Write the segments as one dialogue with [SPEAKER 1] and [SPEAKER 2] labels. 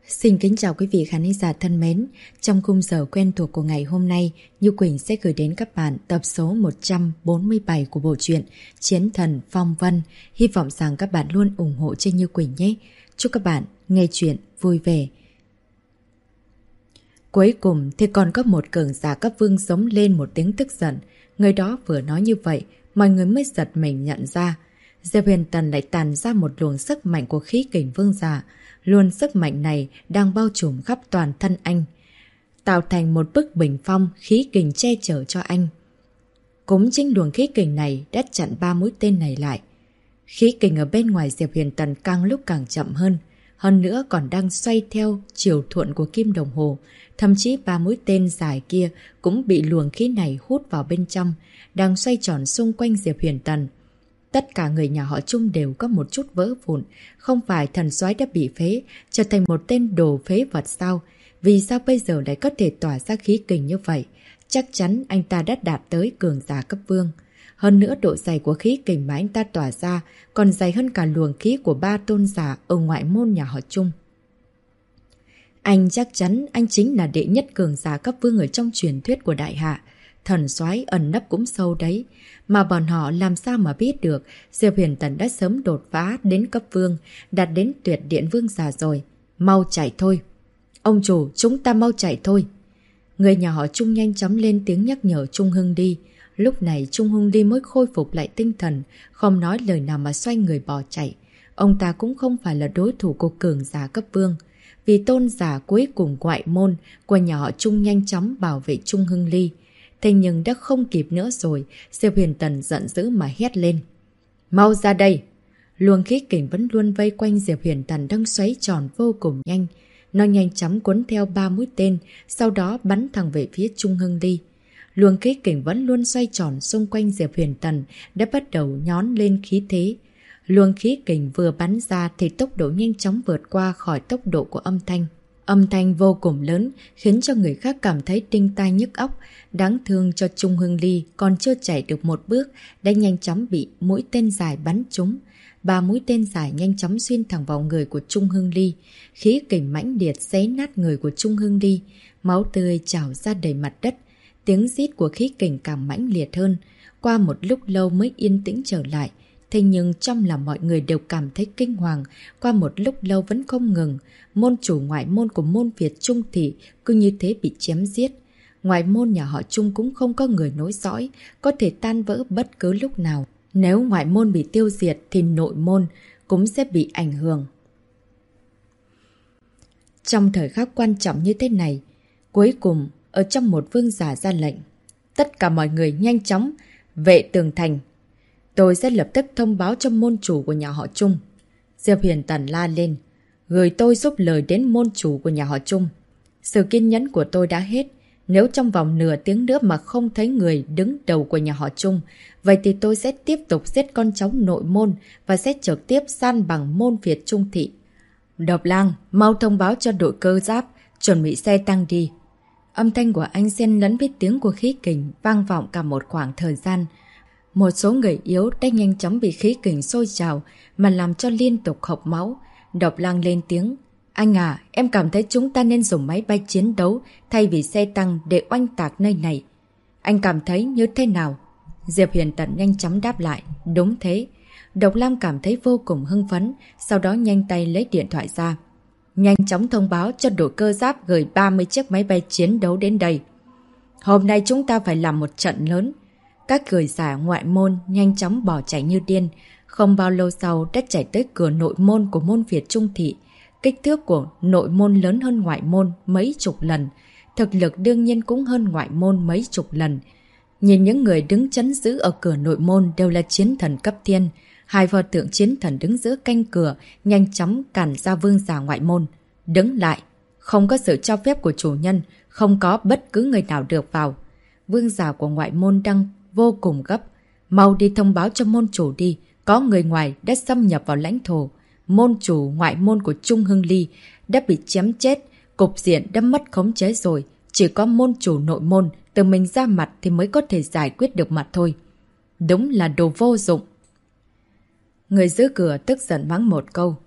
[SPEAKER 1] Xin kính chào quý vị khán giả thân mến. Trong khung giờ quen thuộc của ngày hôm nay, Như Quỳnh sẽ gửi đến các bạn tập số 147 của bộ truyện Chiến Thần Phong Vân. Hy vọng rằng các bạn luôn ủng hộ cho Như Quỳnh nhé. Chúc các bạn nghe chuyện vui vẻ. Cuối cùng thì còn có một cường giả cấp vương giống lên một tiếng tức giận. Người đó vừa nói như vậy, mọi người mới giật mình nhận ra. Diệp Huyền Tần lại tàn ra một luồng sức mạnh của khí kình vương giả. Luôn sức mạnh này đang bao trùm khắp toàn thân anh, tạo thành một bức bình phong khí kình che chở cho anh. Cũng chính luồng khí kình này đã chặn 3 mũi tên này lại. Khí kình ở bên ngoài Diệp Huyền Tần càng lúc càng chậm hơn nữa còn đang xoay theo chiều thuận của kim đồng hồ. Thậm chí 3 mũi tên dài kia cũng bị luồng khí này hút vào bên trong, đang xoay tròn xung quanh Diệp Huyền Tần. Tất cả người nhà họ Trung đều có một chút vỡ vụn. Không phải thần soái đã bị phế, trở thành một tên đồ phế vật sao? Vì sao bây giờ lại có thể tỏa ra khí kình như vậy? Chắc chắn anh ta đã đạt tới cường giả cấp vương. Hơn nữa độ dày của khí kình mà anh ta tỏa ra còn dày hơn cả luồng khí của 3 tôn giả ở ngoại môn nhà họ Trung. Anh chắc chắn anh chính là đệ nhất cường giả cấp vương ở trong truyền thuyết của Đại Hạ. Thần soái ẩn nấp cũng sâu đấy. Mà bọn họ làm sao mà biết được Diệp Huyền Tần đã sớm đột phá đến cấp vương, đạt đến tuyệt điện vương giả rồi. Mau chạy thôi. Ông chủ, chúng ta mau chạy thôi. Người nhà họ Trung nhanh chóng lên tiếng nhắc nhở Trung Hưng đi. Lúc này Trung Hưng đi mới khôi phục lại tinh thần, không nói lời nào mà xoay người bỏ chạy. Ông ta cũng không phải là đối thủ của cường giả cấp vương. Vì tôn giả cuối cùng ngoại môn của nhà họ Trung nhanh chóng bảo vệ Trung Hưng Ly. Thế nhưng đã không kịp nữa rồi, Diệp Huyền Tần giận dữ mà hét lên. Mau ra đây! Luồng khí kình vẫn luôn vây quanh Diệp Huyền Tần đang xoáy tròn vô cùng nhanh. Nó nhanh chóng cuốn theo 3 mũi tên, sau đó bắn thẳng về phía Trung Hưng Ly. Luồng khí kình vẫn luôn xoay tròn xung quanh Diệp Huyền Tần đã bắt đầu nhón lên khí thế. Luồng khí kình vừa bắn ra thì tốc độ nhanh chóng vượt qua khỏi tốc độ của âm thanh. Âm thanh vô cùng lớn khiến cho người khác cảm thấy đinh tai nhức óc. Đáng thương cho Trung Hưng Ly còn chưa chạy được một bước đã nhanh chóng bị mũi tên dài bắn trúng. 3 mũi tên dài nhanh chóng xuyên thẳng vào người của Trung Hưng Ly. Khí kình mãnh liệt xé nát người của Trung Hưng Ly. Máu tươi trào ra đầy mặt đất. Tiếng rít của khí kình càng mãnh liệt hơn. Qua một lúc lâu mới yên tĩnh trở lại. Thế nhưng trong lòng mọi người đều cảm thấy kinh hoàng. Qua một lúc lâu vẫn không ngừng. Môn chủ ngoại môn của môn Việt Trung Thị cứ như thế bị chém giết. Ngoại môn nhà họ Trung cũng không có người nối dõi, có thể tan vỡ bất cứ lúc nào. Nếu ngoại môn bị tiêu diệt thì nội môn cũng sẽ bị ảnh hưởng. Trong thời khắc quan trọng như thế này, cuối cùng ở trong một vương giả ra lệnh. Tất cả mọi người nhanh chóng vệ tường thành. Tôi sẽ lập tức thông báo cho môn chủ của nhà họ Trung. Diệp Huyền Tần la lên. Gửi tôi giúp lời đến môn chủ của nhà họ Trung. Sự kiên nhẫn của tôi đã hết. Nếu trong vòng nửa tiếng nữa mà không thấy người đứng đầu của nhà họ Trung, vậy thì tôi sẽ tiếp tục giết con cháu nội môn và sẽ trực tiếp san bằng môn Việt Trung Thị. Độc Lang, mau thông báo cho đội cơ giáp, chuẩn bị xe tăng đi. Âm thanh của anh xen lẫn với tiếng của khí kình vang vọng cả một khoảng thời gian. Một số người yếu đã nhanh chóng bị khí kình sôi trào mà làm cho liên tục hộc máu. Độc Lang lên tiếng. Anh à, em cảm thấy chúng ta nên dùng máy bay chiến đấu thay vì xe tăng để oanh tạc nơi này. Anh cảm thấy như thế nào? Diệp Huyền Tần nhanh chóng đáp lại. Đúng thế. Độc Lam cảm thấy vô cùng hưng phấn, sau đó nhanh tay lấy điện thoại ra. Nhanh chóng thông báo cho đội cơ giáp gửi 30 chiếc máy bay chiến đấu đến đây. Hôm nay chúng ta phải làm một trận lớn. Các cường giả ngoại môn nhanh chóng bỏ chạy như điên. Không bao lâu sau đã chạy tới cửa nội môn của môn Việt Trung Thị. Kích thước của nội môn lớn hơn ngoại môn mấy chục lần. Thực lực đương nhiên cũng hơn ngoại môn mấy chục lần. Nhìn những người đứng trấn giữ ở cửa nội môn đều là chiến thần cấp thiên. Hai pho tượng chiến thần đứng giữa canh cửa, nhanh chóng cản ra vương giả ngoại môn. Đứng lại! Không có sự cho phép của chủ nhân, không có bất cứ người nào được vào. Vương giả của ngoại môn đang vô cùng gấp. Mau đi thông báo cho môn chủ đi, có người ngoài đã xâm nhập vào lãnh thổ. Môn chủ ngoại môn của Trung Hưng Ly đã bị chém chết, cục diện đã mất khống chế rồi. Chỉ có môn chủ nội môn tự mình ra mặt thì mới có thể giải quyết được mặt thôi. Đúng là đồ vô dụng. Người giữ cửa tức giận mắng một câu.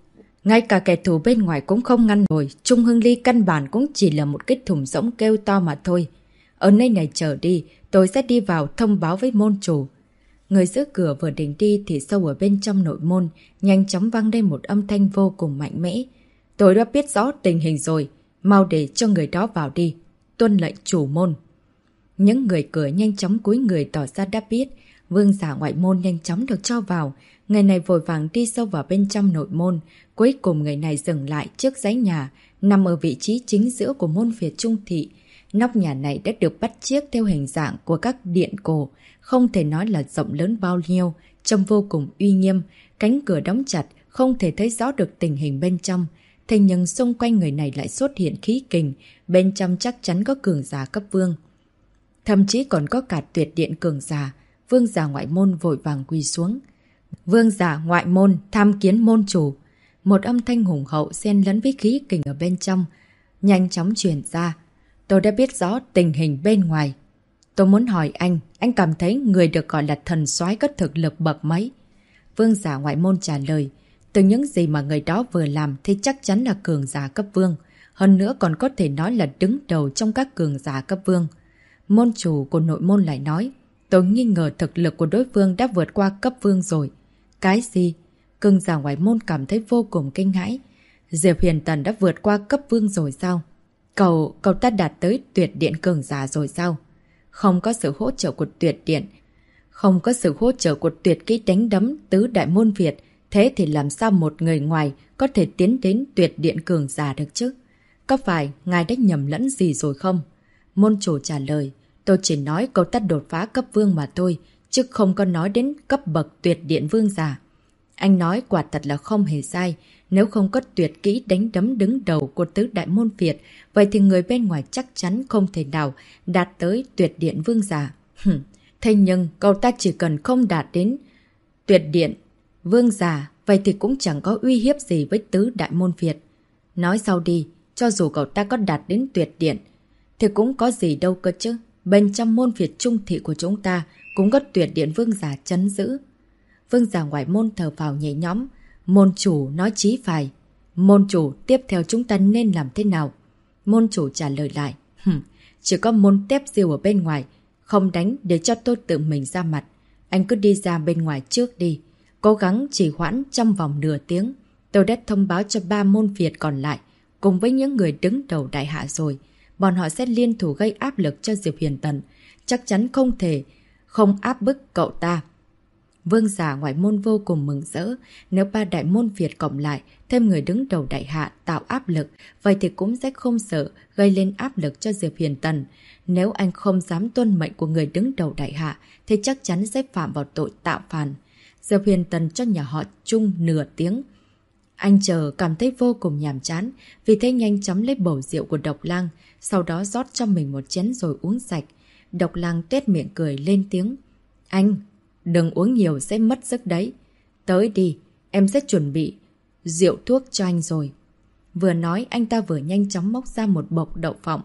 [SPEAKER 1] Ngay cả kẻ thù bên ngoài cũng không ngăn nổi. Trung Hưng Ly căn bản cũng chỉ là một cái thùng rỗng kêu to mà thôi. Ở nơi này chờ đi, tôi sẽ đi vào thông báo với môn chủ. Người giữ cửa vừa định đi thì sâu ở bên trong nội môn, nhanh chóng vang lên một âm thanh vô cùng mạnh mẽ. Tôi đã biết rõ tình hình rồi, mau để cho người đó vào đi. Tuân lệnh chủ môn. Những người cửa nhanh chóng cúi người tỏ ra đã biết. Vương giả ngoại môn nhanh chóng được cho vào. Người này vội vàng đi sâu vào bên trong nội môn. Cuối cùng người này dừng lại trước dãy nhà, nằm ở vị trí chính giữa của môn Việt Trung Thị. Nóc nhà này đã được bắt chiếc theo hình dạng của các điện cổ, không thể nói là rộng lớn bao nhiêu, trông vô cùng uy nghiêm, cánh cửa đóng chặt, không thể thấy rõ được tình hình bên trong. Thế nhưng xung quanh người này lại xuất hiện khí kình, bên trong chắc chắn có cường giả cấp vương. Thậm chí còn có cả tuyệt điện cường giả, vương giả ngoại môn vội vàng quỳ xuống. Vương giả ngoại môn tham kiến môn chủ. Một âm thanh hùng hậu xen lẫn với khí kình ở bên trong, nhanh chóng truyền ra. Tôi đã biết rõ tình hình bên ngoài. Tôi muốn hỏi anh cảm thấy người được gọi là thần soái có thực lực bậc mấy? Vương giả ngoại môn trả lời, từ những gì mà người đó vừa làm thì chắc chắn là cường giả cấp vương. Hơn nữa còn có thể nói là đứng đầu trong các cường giả cấp vương. Môn chủ của nội môn lại nói, tôi nghi ngờ thực lực của đối phương đã vượt qua cấp vương rồi. Cái gì? Cường giả ngoại môn cảm thấy vô cùng kinh hãi. Diệp Huyền Tần đã vượt qua cấp vương rồi sao? Cậu ta đạt tới tuyệt điện cường giả rồi sao? Không có sự hỗ trợ của tuyệt điện, không có sự hỗ trợ của tuyệt kỹ đánh đấm tứ đại môn Việt, thế thì làm sao một người ngoài có thể tiến đến tuyệt điện cường giả được chứ? Có phải ngài đã nhầm lẫn gì rồi không? Môn chủ trả lời, tôi chỉ nói cậu ta đột phá cấp vương mà thôi, chứ không có nói đến cấp bậc tuyệt điện vương giả. Anh nói quả thật là không hề sai. Nếu không có tuyệt kỹ đánh đấm đứng đầu của tứ đại môn Việt, vậy thì người bên ngoài chắc chắn không thể nào đạt tới tuyệt điện vương giả. Thế nhưng cậu ta chỉ cần không đạt đến tuyệt điện vương giả, vậy thì cũng chẳng có uy hiếp gì với tứ đại môn Việt. Nói sau đi, cho dù cậu ta có đạt đến tuyệt điện, thì cũng có gì đâu cơ chứ. Bên trong môn Việt Trung Thị của chúng ta cũng có tuyệt điện vương giả trấn giữ. Vương giả ngoại môn thở vào nhẹ nhõm. Môn chủ nói chí phải. Môn chủ, tiếp theo chúng ta nên làm thế nào? Môn chủ trả lời lại. Chỉ có môn tép diêu ở bên ngoài. Không đánh để cho tôi tự mình ra mặt. Anh cứ đi ra bên ngoài trước đi. Cố gắng trì hoãn trong vòng nửa tiếng. Tôi đã thông báo cho 3 môn Việt còn lại, cùng với những người đứng đầu đại hạ rồi. Bọn họ sẽ liên thủ gây áp lực cho Diệp Huyền Tần. Chắc chắn không thể không áp bức cậu ta. Vương giả ngoại môn vô cùng mừng rỡ. Nếu 3 đại môn Việt cộng lại, thêm người đứng đầu đại hạ tạo áp lực, vậy thì cũng sẽ không sợ gây lên áp lực cho Diệp Huyền Tần. Nếu anh không dám tuân mệnh của người đứng đầu đại hạ, thì chắc chắn sẽ phạm vào tội tạo phản. Diệp Huyền Tần cho nhà họ Trung nửa tiếng. Anh chờ cảm thấy vô cùng nhàm chán, vì thế nhanh chóng lấy bầu rượu của Độc Lang, sau đó rót cho mình một chén rồi uống sạch. Độc Lang tuét miệng cười lên tiếng. Anh, đừng uống nhiều sẽ mất sức đấy. Tới đi, em sẽ chuẩn bị rượu thuốc cho anh rồi. Vừa nói anh ta vừa nhanh chóng móc ra một bọc đậu phộng.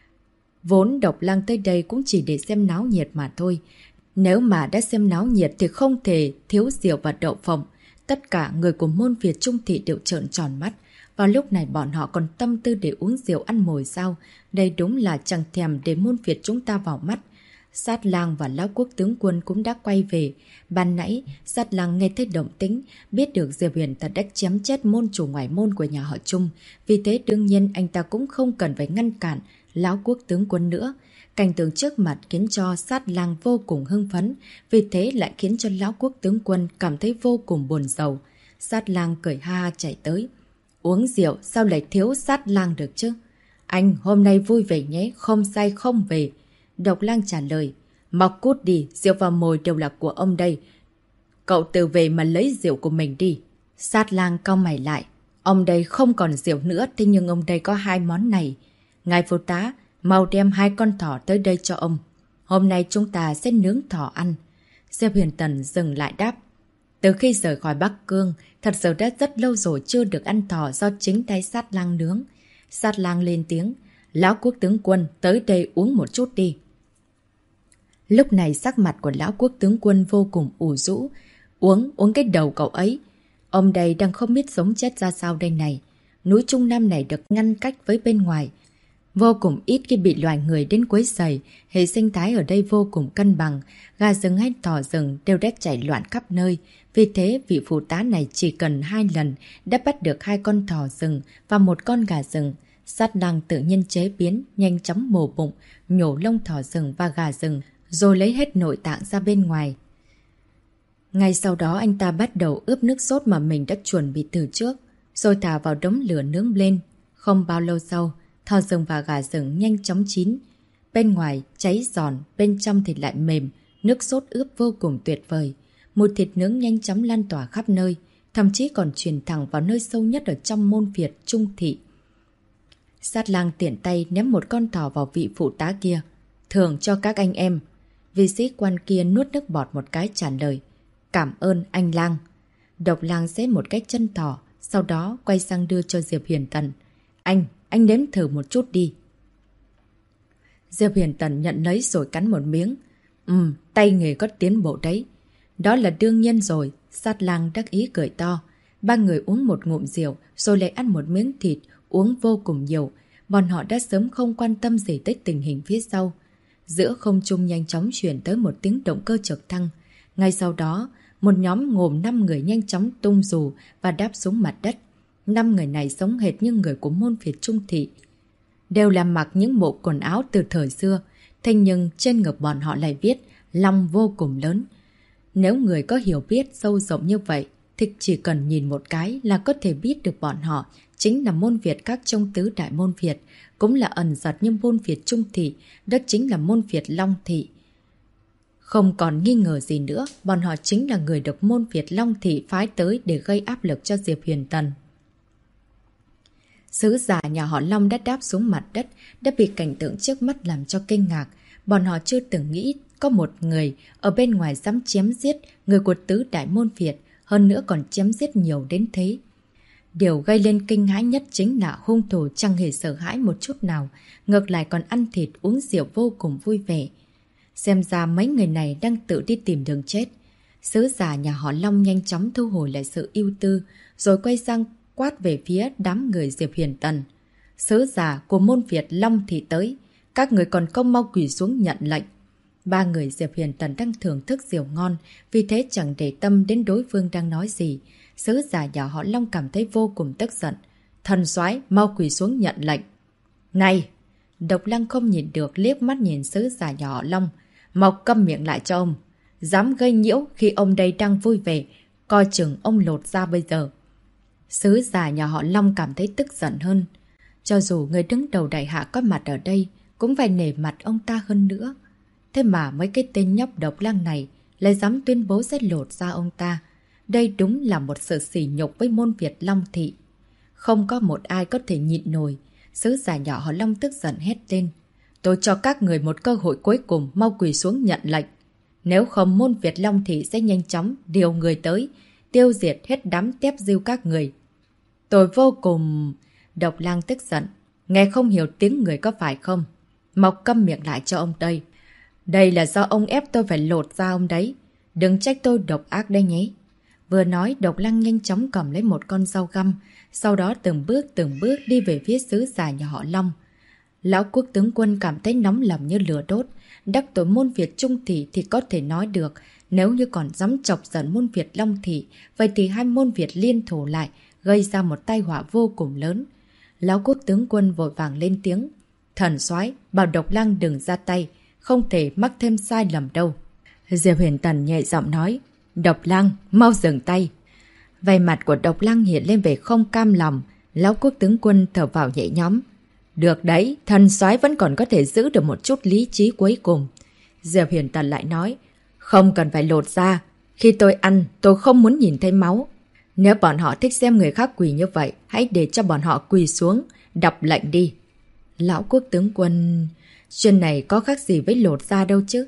[SPEAKER 1] Vốn Độc Lang tới đây cũng chỉ để xem náo nhiệt mà thôi. Nếu mà đã xem náo nhiệt thì không thể thiếu rượu và đậu phộng. Tất cả người của môn Việt Trung Thị đều trợn tròn mắt. Vào lúc này bọn họ còn tâm tư để uống rượu ăn mồi sao? Đây đúng là chẳng thèm để môn Việt chúng ta vào mắt. Sát Lang và Lão Quốc tướng quân cũng đã quay về. Ban nãy, Sát Lang nghe thấy động tĩnh, biết được Diệp Huyền Tần đã chém chết môn chủ ngoại môn của nhà họ Trung. Vì thế đương nhiên anh ta cũng không cần phải ngăn cản Lão Quốc tướng quân nữa. Cảnh tượng trước mặt khiến cho Sát Lang vô cùng hưng phấn, vì thế lại khiến cho Lão Quốc tướng quân cảm thấy vô cùng buồn rầu. Sát Lang cười ha ha chạy tới. Uống rượu sao lại thiếu Sát Lang được chứ? Anh hôm nay vui vẻ nhé, không say không về. Độc Lang trả lời. Mọc cút đi, rượu và mồi đều là của ông đây. Cậu tự về mà lấy rượu của mình đi. Sát Lang cau mày lại. Ông đây không còn rượu nữa, thế nhưng ông đây có 2 món này. Ngài phụ tá, mau đem 2 con thỏ tới đây cho ông. Hôm nay chúng ta sẽ nướng thỏ ăn. Diệp Huyền Tần dừng lại đáp. Từ khi rời khỏi Bắc Cương, thật sự đã rất lâu rồi chưa được ăn thỏ do chính tay Sát Lang nướng. Sát Lang lên tiếng. Lão Quốc tướng quân tới đây uống một chút đi. Lúc này sắc mặt của Lão Quốc tướng quân vô cùng ủ rũ. Uống cái đầu cậu ấy. Ông đây đang không biết sống chết ra sao đây này. Núi Trung Nam này được ngăn cách với bên ngoài. Vô cùng ít khi bị loài người đến quấy rầy, hệ sinh thái ở đây vô cùng cân bằng, gà rừng hay thỏ rừng đều đã chạy loạn khắp nơi. Vì thế, vị phụ tá này chỉ cần 2 lần đã bắt được 2 con thỏ rừng và 1 con gà rừng. Sát lang tự nhiên chế biến, nhanh chóng mổ bụng, nhổ lông thỏ rừng và gà rừng, rồi lấy hết nội tạng ra bên ngoài. Ngay sau đó anh ta bắt đầu ướp nước sốt mà mình đã chuẩn bị từ trước, rồi thả vào đống lửa nướng lên. Không bao lâu sau, thỏ rừng và gà rừng nhanh chóng chín. Bên ngoài cháy giòn, bên trong thịt lại mềm, nước sốt ướp vô cùng tuyệt vời. Mùi thịt nướng nhanh chóng lan tỏa khắp nơi, thậm chí còn truyền thẳng vào nơi sâu nhất ở trong môn Việt Trung Thị. Sát lang tiện tay ném 1 con thỏ vào vị phụ tá kia. Thưởng cho các anh em. Vị sĩ quan kia nuốt nước bọt một cái trả lời. Cảm ơn anh lang. Độc lang xé một cái chân thỏ, sau đó quay sang đưa cho Diệp Huyền Tần. Anh nếm thử một chút đi. Diệp Huyền Tần nhận lấy rồi cắn một miếng. Tay nghề có tiến bộ đấy. Đó là đương nhiên rồi, Sát lang đắc ý cười to. 3 người uống một ngụm rượu, rồi lại ăn một miếng thịt, uống vô cùng nhiều. Bọn họ đã sớm không quan tâm gì tới tình hình phía sau. Giữa không trung nhanh chóng chuyển tới một tiếng động cơ trực thăng. Ngay sau đó, một nhóm gồm 5 người nhanh chóng tung dù và đáp xuống mặt đất. 5 người này giống hệt như người của môn Việt Trung Thị. Đều là mặc những bộ quần áo từ thời xưa, thế nhưng trên ngực bọn họ lại viết Long vô cùng lớn. Nếu người có hiểu biết sâu rộng như vậy, thì chỉ cần nhìn một cái là có thể biết được bọn họ chính là môn Việt các trong tứ đại môn Việt, cũng là ẩn giật như môn Việt Trung Thị, đó chính là môn Việt Long Thị. Không còn nghi ngờ gì nữa, bọn họ chính là người được môn Việt Long Thị phái tới để gây áp lực cho Diệp Huyền Tần. Sứ giả nhà họ Long đã đáp xuống mặt đất, đã bị cảnh tượng trước mắt làm cho kinh ngạc. Bọn họ chưa từng nghĩ có một người ở bên ngoài dám chém giết người của tứ đại môn Việt, hơn nữa còn chém giết nhiều đến thế. Điều gây lên kinh hãi nhất chính là hung thủ chẳng hề sợ hãi một chút nào, ngược lại còn ăn thịt uống rượu vô cùng vui vẻ. Xem ra mấy người này đang tự đi tìm đường chết. Sứ giả nhà họ Long nhanh chóng thu hồi lại sự ưu tư, rồi quay sang quát về phía đám người Diệp Huyền Tần. Sứ giả của môn Việt Long Thị tới, các người còn không mau quỳ xuống nhận lệnh. 3 người Diệp Huyền Tần đang thưởng thức rượu ngon, vì thế chẳng để tâm đến đối phương đang nói gì. Sứ giả nhà họ Long cảm thấy vô cùng tức giận. Thần soái mau quỳ xuống nhận lệnh. Này! Độc Lăng không nhìn được liếc mắt nhìn sứ giả nhà họ Long. Mau câm miệng lại cho ông. Dám gây nhiễu khi ông đây đang vui vẻ, coi chừng ông lột ra bây giờ. Sứ giả nhà họ Long cảm thấy tức giận hơn. Cho dù người đứng đầu đại hạ có mặt ở đây, cũng phải nể mặt ông ta hơn nữa. Thế mà mấy cái tên nhóc Độc Lăng này lại dám tuyên bố sẽ lột ra ông ta. Đây đúng là một sự sỉ nhục với môn Việt Long Thị. Không có một ai có thể nhịn nổi. Sứ giả nhỏ họ Long tức giận hét lên. Tôi cho các người một cơ hội cuối cùng, mau quỳ xuống nhận lệnh. Nếu không môn Việt Long Thị sẽ nhanh chóng điều người tới, tiêu diệt hết đám tép diêu các người. Tôi vô cùng... Độc Lang tức giận. Nghe không hiểu tiếng người có phải không? Mau câm miệng lại cho ông đây. Đây là do ông ép tôi phải lột ra ông đấy. Đừng trách tôi độc ác đây nhé. Vừa nói, Độc Lăng nhanh chóng cầm lấy một con dao găm, sau đó từng bước đi về phía sứ giả nhà họ Long. Lão quốc tướng quân cảm thấy nóng lòng như lửa đốt. Đắc tội môn Việt Trung Thị thì có thể nói được, nếu như còn dám chọc giận môn Việt Long Thị, vậy thì 2 môn Việt liên thủ lại, gây ra một tai họa vô cùng lớn. Lão quốc tướng quân vội vàng lên tiếng. Thần soái bảo Độc Lăng đừng ra tay, không thể mắc thêm sai lầm đâu. Diệp Huyền Tần nhẹ giọng nói. Độc Lăng, mau dừng tay. Vẻ mặt của Độc Lăng hiện lên vẻ không cam lòng. Lão quốc tướng quân thở vào nhẹ nhõm. Được đấy, thần soái vẫn còn có thể giữ được một chút lý trí cuối cùng. Diệp Huyền Tần lại nói. Không cần phải lột ra. Khi tôi ăn, tôi không muốn nhìn thấy máu. Nếu bọn họ thích xem người khác quỳ như vậy, hãy để cho bọn họ quỳ xuống, đọc lệnh đi. Lão quốc tướng quân... Chuyện này có khác gì với lột ra đâu chứ.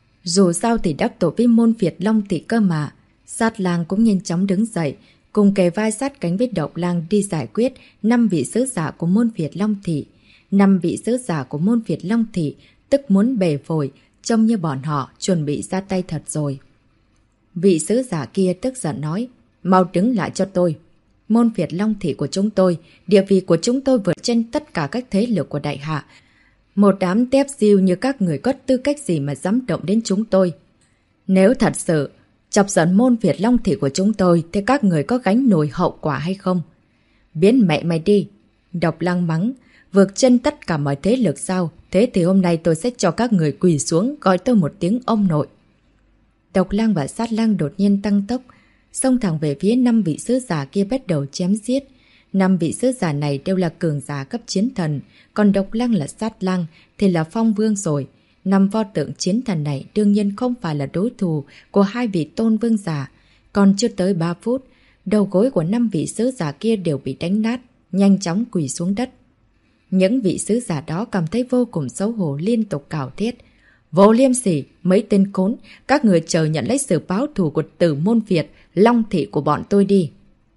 [SPEAKER 1] Dù sao thì đắc tội với môn Việt Long Thị cơ mà. Sát Lang cũng nhanh chóng đứng dậy, cùng kề vai sát cánh với Độc Lang đi giải quyết 5 vị sứ giả của môn Việt Long Thị. 5 vị sứ giả của môn Việt Long Thị tức muốn bề phổi, trông như bọn họ chuẩn bị ra tay thật rồi. Vị sứ giả kia tức giận nói. Mau đứng lại cho tôi. Môn Việt Long Thị của chúng tôi, địa vị của chúng tôi vượt trên tất cả các thế lực của đại hạ. Một đám tép diêu như các người có tư cách gì mà dám động đến chúng tôi? Nếu thật sự chọc giận môn Việt Long Thị của chúng tôi thì các người có gánh nổi hậu quả hay không? Biến mẹ mày đi! Độc Lăng mắng, vượt trên tất cả mọi thế lực sao? Thế thì hôm nay tôi sẽ cho các người quỳ xuống gọi tôi một tiếng ông nội. Độc Lăng và Sát Lang đột nhiên tăng tốc, xông thẳng về phía 5 vị sứ giả kia bắt đầu chém giết. 5 vị sứ giả này đều là cường giả cấp chiến thần, còn Độc Lăng là Sát Lang thì là phong vương rồi. 5 pho tượng chiến thần này đương nhiên không phải là đối thủ của 2 vị tôn vương giả. Còn chưa tới 3 phút, đầu gối của 5 vị sứ giả kia đều bị đánh nát, nhanh chóng quỳ xuống đất. Những vị sứ giả đó cảm thấy vô cùng xấu hổ, liên tục cào thét. Vô liêm sỉ, mấy tên khốn, các người chờ nhận lấy sự báo thù của Tử Môn Việt, Long Thị của bọn tôi đi.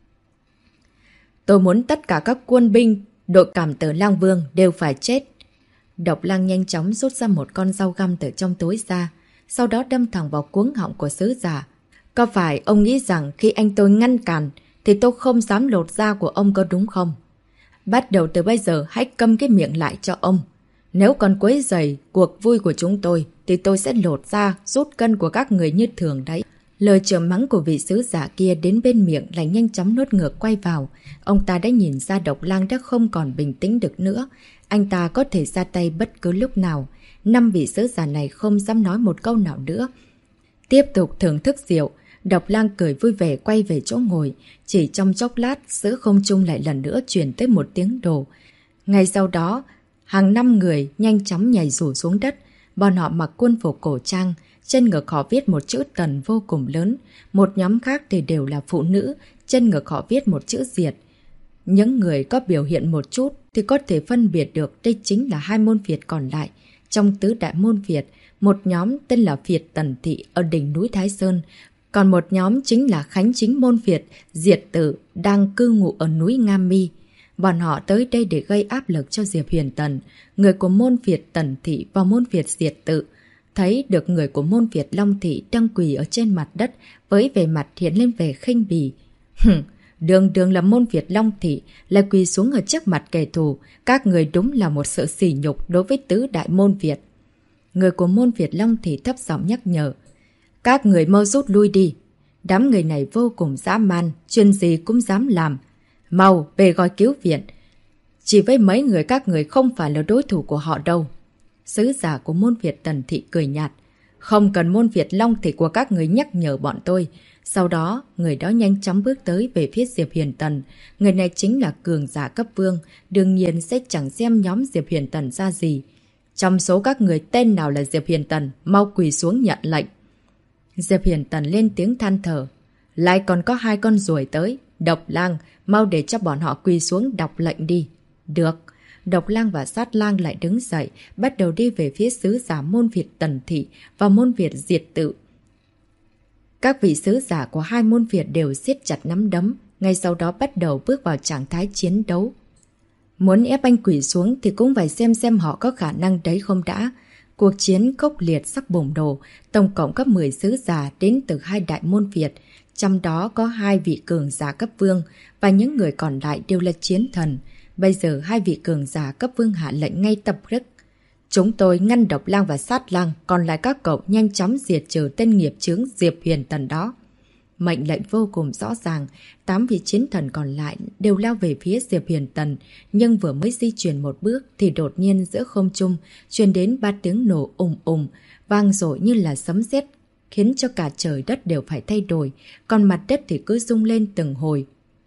[SPEAKER 1] Tôi muốn tất cả các quân binh, đội cảm tử Lang Vương đều phải chết. Độc Lăng nhanh chóng rút ra một con dao găm từ trong túi ra, sau đó đâm thẳng vào cuống họng của sứ giả. Có phải ông nghĩ rằng khi anh tôi ngăn cản thì tôi không dám lột da của ông có đúng không? Bắt đầu từ bây giờ hãy câm cái miệng lại cho ông. Nếu còn quấy rầy cuộc vui của chúng tôi thì tôi sẽ lột da rút cân của các người như thường đấy. Lời chửi mắng của vị sứ giả kia đến bên miệng lại nhanh chóng nuốt ngược quay vào. Ông ta đã nhìn ra Độc Lăng đã không còn bình tĩnh được nữa. Anh ta có thể ra tay bất cứ lúc nào. 5 vị sứ giả này không dám nói một câu nào nữa. Tiếp tục thưởng thức rượu, Độc Lăng cười vui vẻ quay về chỗ ngồi. Chỉ trong chốc lát, giữa không trung lại lần nữa truyền tới một tiếng đổ. Ngay sau đó, hàng 5 người nhanh chóng nhảy rủ xuống đất. Bọn họ mặc quân phục cổ trang, trên ngực họ viết một chữ Tần vô cùng lớn. Một nhóm khác thì đều là phụ nữ, trên ngực họ viết một chữ Diệt. Những người có biểu hiện một chút thì có thể phân biệt được đây chính là 2 môn Việt còn lại. Trong tứ đại môn Việt, một nhóm tên là Việt Tần Thị ở đỉnh núi Thái Sơn, còn một nhóm chính là Khánh Chính môn Việt, Diệt Tử đang cư ngụ ở núi Nga Mi. Bọn họ tới đây để gây áp lực cho Diệp Huyền Tần, người của môn Việt Tần Thị và môn Việt Diệt Tự. Thấy được người của môn Việt Long Thị đang quỳ ở trên mặt đất với vẻ mặt hiện lên vẻ khinh bỉ. Đường đường là môn Việt Long Thị lại quỳ xuống ở trước mặt kẻ thù. Các người đúng là một sự sỉ nhục đối với tứ đại môn Việt. Người của môn Việt Long Thị thấp giọng nhắc nhở. Các người mau rút lui đi. Đám người này vô cùng dã man, chuyện gì cũng dám làm. Mau về gọi cứu viện. Chỉ với mấy người các người không phải là đối thủ của họ đâu. Sứ giả của môn Việt Tần Thị cười nhạt. Không cần môn Việt Long Thị của các người nhắc nhở bọn tôi. Sau đó, người đó nhanh chóng bước tới về phía Diệp Huyền Tần. Người này chính là cường giả cấp vương, đương nhiên sẽ chẳng xem nhóm Diệp Huyền Tần ra gì. Trong số các người tên nào là Diệp Huyền Tần, mau quỳ xuống nhận lệnh. Diệp Huyền Tần lên tiếng than thở. Lại còn có 2 con ruồi tới. Độc Lang, mau để cho bọn họ quỳ xuống đọc lệnh đi. Được. Độc Lang và Sát Lang lại đứng dậy, bắt đầu đi về phía sứ giả môn Việt Tần Thị và môn Việt Diệt Tự. Các vị sứ giả của 2 môn Việt đều siết chặt nắm đấm, ngay sau đó bắt đầu bước vào trạng thái chiến đấu. Muốn ép anh quỳ xuống thì cũng phải xem họ có khả năng đấy không đã. Cuộc chiến khốc liệt sắp bùng nổ, tổng cộng có 10 sứ giả đến từ 2 đại môn Việt, trong đó có 2 vị cường giả cấp vương và những người còn lại đều là chiến thần. Bây giờ 2 vị cường giả cấp vương hạ lệnh ngay tập tức. Chúng tôi ngăn Độc Lang và Sát Lang, còn lại các cậu nhanh chóng diệt trừ tên nghiệp chướng Diệp Huyền Tần đó. Mệnh lệnh vô cùng rõ ràng, 8 vị chiến thần còn lại đều lao về phía Diệp Huyền Tần, nhưng vừa mới di chuyển một bước thì đột nhiên giữa không trung truyền đến 3 tiếng nổ ùng ùng, vang dội như là sấm sét, khiến cho cả trời đất đều phải thay đổi, còn mặt đất thì cứ rung lên từng hồi.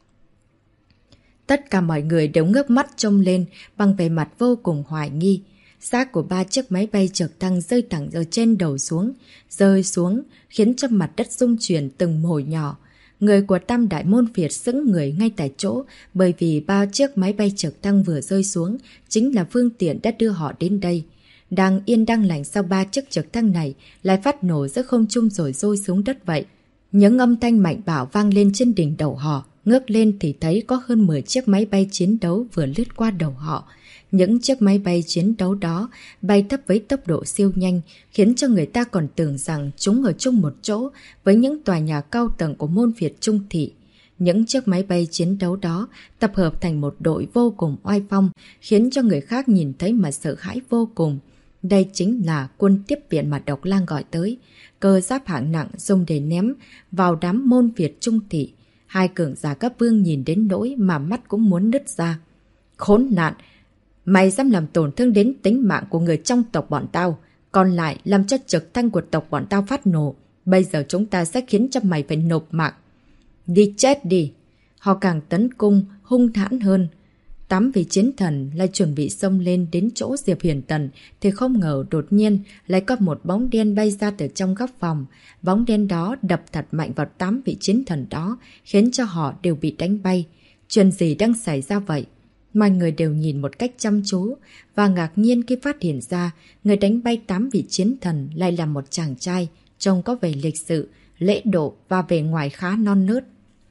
[SPEAKER 1] Tất cả mọi người đều ngước mắt trông lên bằng vẻ mặt vô cùng hoài nghi. Xác của 3 chiếc máy bay trực thăng rơi thẳng ở trên đầu xuống, rơi xuống, khiến cho mặt đất rung chuyển từng mồi nhỏ. Người của Tam Đại Môn Việt sững người ngay tại chỗ, bởi vì 3 chiếc máy bay trực thăng vừa rơi xuống, chính là phương tiện đã đưa họ đến đây. Đang yên đang lành sau 3 chiếc trực thăng này, lại phát nổ giữa không trung rồi rơi xuống đất vậy. Những âm thanh mạnh bạo vang lên trên đỉnh đầu họ, ngước lên thì thấy có hơn 10 chiếc máy bay chiến đấu vừa lướt qua đầu họ. Những chiếc máy bay chiến đấu đó bay thấp với tốc độ siêu nhanh, khiến cho người ta còn tưởng rằng chúng ở chung một chỗ với những tòa nhà cao tầng của môn Việt Trung Thị. Những chiếc máy bay chiến đấu đó tập hợp thành một đội vô cùng oai phong, khiến cho người khác nhìn thấy mà sợ hãi vô cùng. Đây chính là quân tiếp viện mà Độc Lang gọi tới. Cơ giáp hạng nặng dùng để ném vào đám môn Việt trung thị. Hai cường giả cấp vương nhìn đến nỗi mà mắt cũng muốn nứt ra. Khốn nạn! Mày dám làm tổn thương đến tính mạng của người trong tộc bọn tao, còn lại làm cho trực thăng của tộc bọn tao phát nổ. Bây giờ chúng ta sẽ khiến cho mày phải nộp mạng. Đi chết đi! Họ càng tấn công hung hãn hơn. 8 vị chiến thần lại chuẩn bị xông lên đến chỗ Diệp Huyền Tần thì không ngờ đột nhiên lại có một bóng đen bay ra từ trong góc phòng. Bóng đen đó đập thật mạnh vào 8 vị chiến thần đó, khiến cho họ đều bị đánh bay. Chuyện gì đang xảy ra vậy? Mọi người đều nhìn một cách chăm chú và ngạc nhiên khi phát hiện ra người đánh bay 8 vị chiến thần lại là một chàng trai, trông có vẻ lịch sự, lễ độ và vẻ ngoài khá non nớt.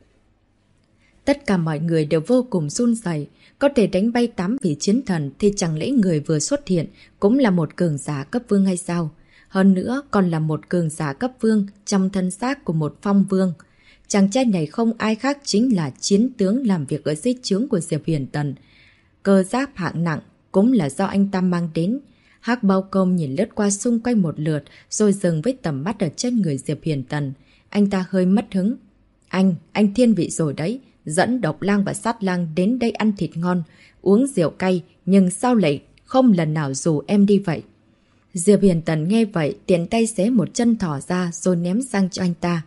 [SPEAKER 1] Tất cả mọi người đều vô cùng run rẩy. Có thể đánh bay 8 vị chiến thần thì chẳng lẽ người vừa xuất hiện cũng là một cường giả cấp vương hay sao? Hơn nữa còn là một cường giả cấp vương trong thân xác của một phong vương. Chàng trai này không ai khác chính là chiến tướng làm việc ở dưới trướng của Diệp Huyền Tần. Cơ giáp hạng nặng cũng là do anh ta mang đến. Hắc Bao Công nhìn lướt qua xung quanh một lượt rồi dừng với tầm mắt ở trên người Diệp Huyền Tần. Anh ta hơi mất hứng. Anh thiên vị rồi đấy. Dẫn Độc Lang và Sát Lang đến đây ăn thịt ngon, uống rượu cay, nhưng sao lại không lần nào rủ em đi vậy? Diệp Huyền Tần nghe vậy, tiện tay xé một chân thỏ ra rồi ném sang cho anh ta.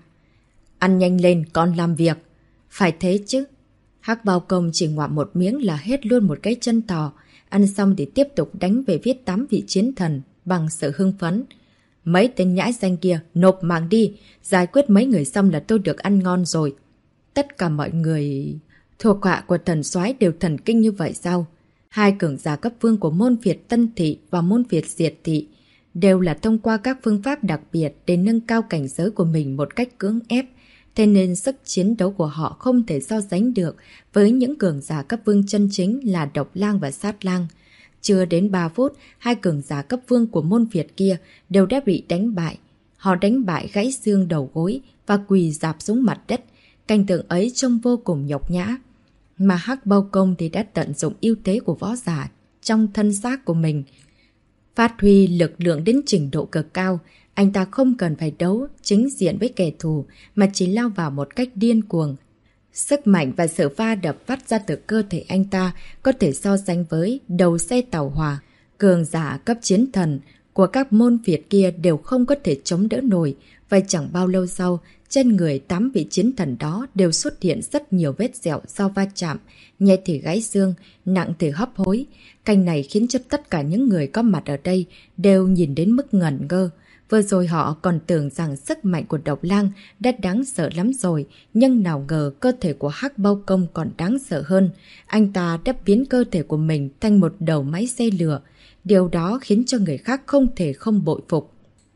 [SPEAKER 1] Ăn nhanh lên, con làm việc. Phải thế chứ. Hắc Bao Công chỉ ngoạm một miếng là hết luôn một cái chân thỏ. Ăn xong thì tiếp tục đánh về phía 8 vị chiến thần bằng sự hưng phấn. Mấy tên nhãi danh kia, nộp mạng đi. Giải quyết mấy người xong là tôi được ăn ngon rồi. Tất cả mọi người thuộc hạ của thần soái đều thần kinh như vậy sao? Hai cường giả cấp vương của môn Việt Tân Thị và môn Việt Diệt Thị đều là thông qua các phương pháp đặc biệt để nâng cao cảnh giới của mình một cách cưỡng ép. Thế nên sức chiến đấu của họ không thể so sánh được với những cường giả cấp vương chân chính là Độc Lang và Sát Lang. Chưa đến 3 phút, hai cường giả cấp vương của môn Việt kia đều đã bị đánh bại. Họ đánh bại gãy xương đầu gối và quỳ rạp xuống mặt đất. Cảnh tượng ấy trông vô cùng nhục nhã. Mà Hắc Bao Công thì đã tận dụng ưu thế của võ giả trong thân xác của mình. Phát huy lực lượng đến trình độ cực cao, anh ta không cần phải đấu chính diện với kẻ thù mà chỉ lao vào một cách điên cuồng. Sức mạnh và sự va đập phát ra từ cơ thể anh ta có thể so sánh với đầu xe tàu hỏa. Cường giả cấp chiến thần của các môn Việt kia đều không có thể chống đỡ nổi. Vậy chẳng bao lâu sau, trên người 8 vị chiến thần đó đều xuất hiện rất nhiều vết sẹo do va chạm, nhẹ thì gãy xương, nặng thì hấp hối. Cảnh này khiến cho tất cả những người có mặt ở đây đều nhìn đến mức ngẩn ngơ. Vừa rồi họ còn tưởng rằng sức mạnh của Độc Lang đã đáng sợ lắm rồi, nhưng nào ngờ cơ thể của Hắc Bao Công còn đáng sợ hơn. Anh ta đã biến cơ thể của mình thành một đầu máy xe lửa. Điều đó khiến cho người khác không thể không bội phục.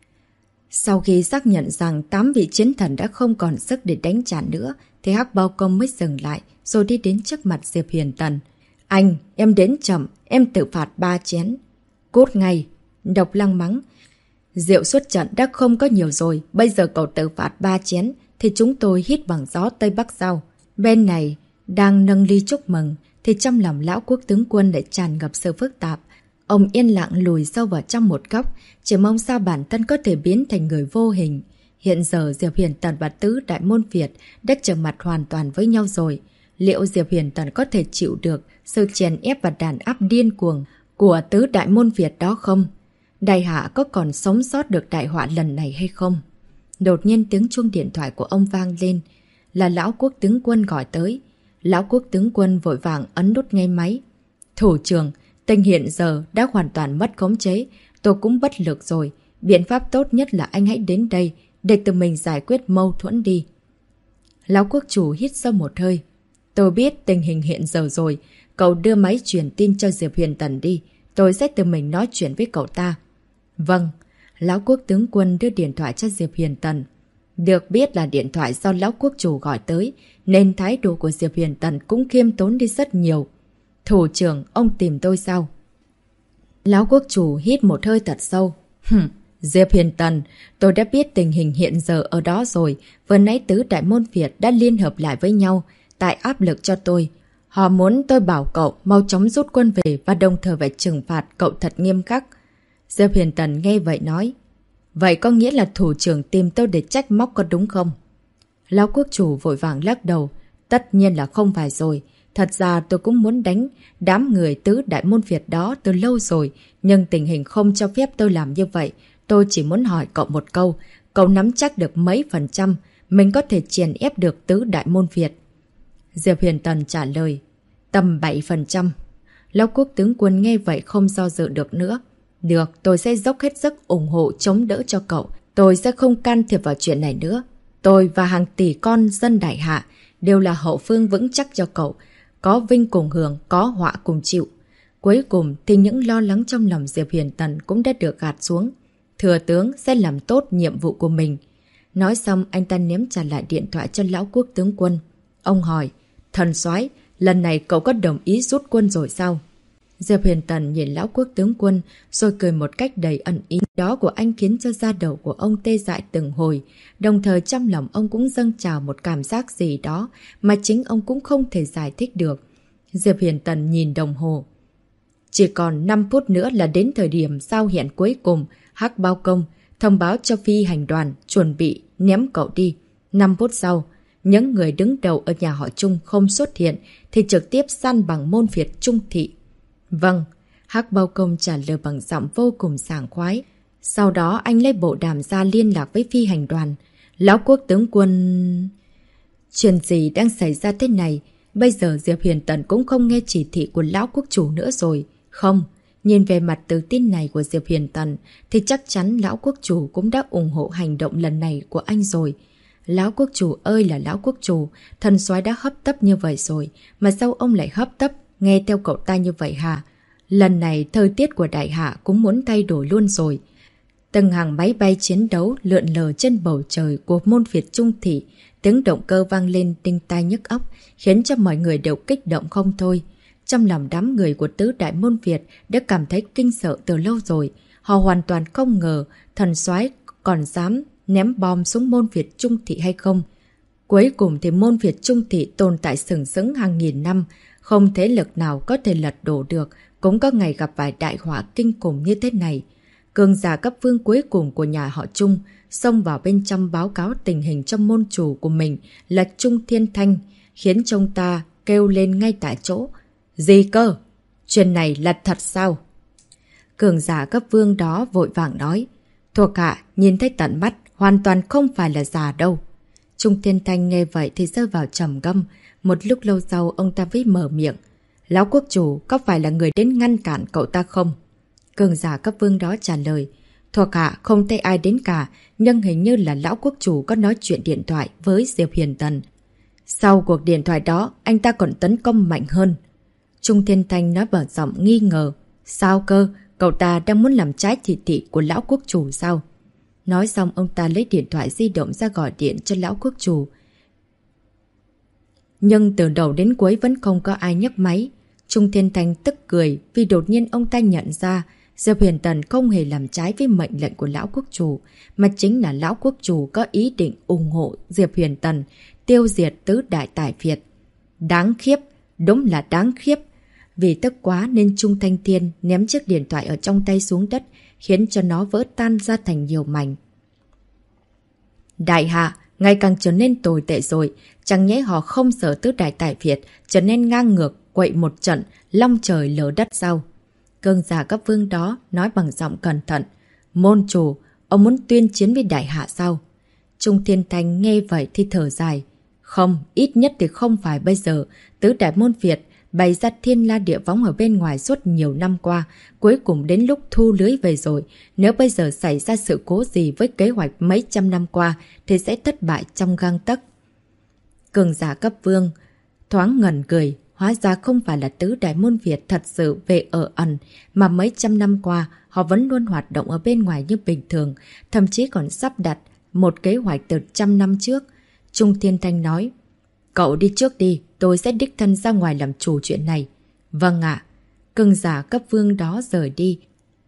[SPEAKER 1] Sau khi xác nhận rằng 8 vị chiến thần đã không còn sức để đánh trả nữa, thì Hắc Bao Công mới dừng lại rồi đi đến trước mặt Diệp Huyền Tần. Anh, em đến chậm, em tự phạt 3 chén. Cút ngay, Độc Lang mắng. Rượu xuất trận đã không có nhiều rồi, bây giờ cậu tự phạt 3 chén, thì chúng tôi hít bằng gió Tây Bắc sao? Bên này, đang nâng ly chúc mừng, thì trong lòng lão quốc tướng quân lại tràn ngập sự phức tạp. Ông yên lặng lùi sâu vào trong một góc, chỉ mong sao bản thân có thể biến thành người vô hình. Hiện giờ Diệp Huyền Tần và Tứ Đại Môn Việt đã trở mặt hoàn toàn với nhau rồi. Liệu Diệp Huyền Tần có thể chịu được sự chèn ép và đàn áp điên cuồng của Tứ Đại Môn Việt đó không? Đại hạ có còn sống sót được đại họa lần này hay không? Đột nhiên tiếng chuông điện thoại của ông vang lên, là lão quốc tướng quân gọi tới. Lão quốc tướng quân vội vàng ấn nút nghe máy. Thủ trưởng, tình hiện giờ đã hoàn toàn mất khống chế, tôi cũng bất lực rồi. Biện pháp tốt nhất là anh hãy đến đây để tự mình giải quyết mâu thuẫn đi. Lão quốc chủ hít sâu một hơi. Tôi biết tình hình hiện giờ rồi, cậu đưa máy truyền tin cho Diệp Huyền Tần đi, tôi sẽ tự mình nói chuyện với cậu ta. Vâng, lão quốc tướng quân đưa điện thoại cho Diệp Huyền Tần. Được biết là điện thoại do lão quốc chủ gọi tới, nên thái độ của Diệp Huyền Tần cũng khiêm tốn đi rất nhiều. Thủ trưởng, ông tìm tôi sao? Lão quốc chủ hít một hơi thật sâu. Diệp Huyền Tần, tôi đã biết tình hình hiện giờ ở đó rồi. Vừa nãy tứ đại môn Việt đã liên hợp lại với nhau, tại áp lực cho tôi. Họ muốn tôi bảo cậu mau chóng rút quân về và đồng thời phải trừng phạt cậu thật nghiêm khắc. Diệp Huyền Tần nghe vậy nói. Vậy có nghĩa là thủ trưởng tìm tôi để trách móc có đúng không? Lão quốc chủ vội vàng lắc đầu. Tất nhiên là không phải rồi. Thật ra tôi cũng muốn đánh đám người tứ đại môn Việt đó từ lâu rồi. Nhưng tình hình không cho phép tôi làm như vậy. Tôi chỉ muốn hỏi cậu một câu. Cậu nắm chắc được mấy % mình có thể chèn ép được tứ đại môn Việt? Diệp Huyền Tần trả lời. Tầm 7%. Lão quốc tướng quân nghe vậy không do dự được nữa. Được, tôi sẽ dốc hết sức ủng hộ chống đỡ cho cậu. Tôi sẽ không can thiệp vào chuyện này nữa. Tôi và hàng tỷ con dân đại hạ đều là hậu phương vững chắc cho cậu. Có vinh cùng hưởng, có họa cùng chịu. Cuối cùng thì những lo lắng trong lòng Diệp Huyền Tần cũng đã được gạt xuống. Thừa tướng sẽ làm tốt nhiệm vụ của mình. Nói xong anh ta ném trả lại điện thoại cho lão quốc tướng quân. Ông hỏi, thần soái, lần này cậu có đồng ý rút quân rồi sao? Diệp Huyền Tần nhìn lão quốc tướng quân rồi cười một cách đầy ẩn ý. Đó của anh khiến cho da đầu của ông tê dại từng hồi. Đồng thời trong lòng ông cũng dâng trào một cảm giác gì đó mà chính ông cũng không thể giải thích được. Diệp Huyền Tần nhìn đồng hồ. Chỉ còn 5 phút nữa là đến thời điểm giao hẹn cuối cùng. Hắc Bao Công thông báo cho phi hành đoàn chuẩn bị ném cậu đi. 5 phút sau, những người đứng đầu ở nhà họ Trung không xuất hiện thì trực tiếp săn bằng môn Việt Trung Thị. Vâng, Hắc Bao Công trả lời bằng giọng vô cùng sảng khoái. Sau đó anh lấy bộ đàm ra liên lạc với phi hành đoàn. Lão quốc tướng quân... Chuyện gì đang xảy ra thế này? Bây giờ Diệp Huyền Tần cũng không nghe chỉ thị của lão quốc chủ nữa rồi. Không, nhìn về mặt tự tin này của Diệp Huyền Tần thì chắc chắn lão quốc chủ cũng đã ủng hộ hành động lần này của anh rồi. Lão quốc chủ ơi là lão quốc chủ, thần soái đã hấp tấp như vậy rồi, mà sao ông lại hấp tấp nghe theo cậu ta như vậy hả? Lần này thời tiết của đại hạ cũng muốn thay đổi luôn rồi. Từng hàng máy bay chiến đấu lượn lờ trên bầu trời của môn Việt Trung Thị, tiếng động cơ vang lên tinh tai nhức óc, khiến cho mọi người đều kích động không thôi. Trong lòng đám người của tứ đại môn Việt đã cảm thấy kinh sợ từ lâu rồi. Họ hoàn toàn không ngờ thần soái còn dám ném bom xuống môn Việt Trung Thị hay không. Cuối cùng thì môn Việt Trung Thị tồn tại sừng sững hàng nghìn năm, không thế lực nào có thể lật đổ được, cũng có ngày gặp vài đại họa kinh khủng như thế này. Cường giả cấp vương cuối cùng của nhà họ Trung xông vào bên trong báo cáo tình hình cho môn chủ của mình là Trung Thiên Thanh, khiến cho ông ta kêu lên ngay tại chỗ. Gì cơ? Chuyện này là thật sao? Cường giả cấp vương đó vội vàng nói. Thuộc hạ nhìn thấy tận mắt, hoàn toàn không phải là giả đâu. Trung Thiên Thanh nghe vậy thì rơi vào trầm ngâm. Một lúc lâu sau ông ta mới mở miệng. Lão quốc chủ có phải là người đến ngăn cản cậu ta không? Cường giả cấp vương đó trả lời. Thuộc hạ không thấy ai đến cả, nhưng hình như là lão quốc chủ có nói chuyện điện thoại với Diệp Huyền Tần. Sau cuộc điện thoại đó, anh ta còn tấn công mạnh hơn. Trung Thiên Thanh nói bằng giọng nghi ngờ. Sao cơ? Cậu ta đang muốn làm trái chỉ thị của lão quốc chủ sao? Nói xong ông ta lấy điện thoại di động ra gọi điện cho lão quốc chủ. Nhưng từ đầu đến cuối vẫn không có ai nhấc máy. Trung Thiên Thanh tức cười vì đột nhiên ông ta nhận ra Diệp Huyền Tần không hề làm trái với mệnh lệnh của lão quốc chủ, mà chính là lão quốc chủ có ý định ủng hộ Diệp Huyền Tần tiêu diệt tứ đại tài Việt. Đáng khiếp, đúng là đáng khiếp. Vì tức quá nên Trung Thanh Thiên ném chiếc điện thoại ở trong tay xuống đất, khiến cho nó vỡ tan ra thành nhiều mảnh. Đại hạ ngày càng trở nên tồi tệ rồi, chẳng nhẽ họ không sợ tứ đại tài Việt trở nên ngang ngược quậy một trận long trời lở đất sao? Cường giả cấp vương đó nói bằng giọng cẩn thận. Môn chủ, ông muốn tuyên chiến với đại hạ sao? Trung Thiên Thanh nghe vậy thì thở dài. Không, ít nhất thì không phải bây giờ. Tứ đại môn Việt bày ra thiên la địa võng ở bên ngoài suốt nhiều năm qua, cuối cùng đến lúc thu lưới về rồi. Nếu bây giờ xảy ra sự cố gì với kế hoạch mấy trăm năm qua thì sẽ thất bại trong gang tấc. Cường giả cấp vương thoáng ngẩn cười. Hóa ra không phải là tứ đại môn Việt thật sự về ở ẩn, mà mấy trăm năm qua họ vẫn luôn hoạt động ở bên ngoài như bình thường, thậm chí còn sắp đặt một kế hoạch từ 100 năm trước. Trung Thiên Thanh nói, cậu đi trước đi, tôi sẽ đích thân ra ngoài làm chủ chuyện này. Vâng ạ. Cường giả cấp vương đó rời đi.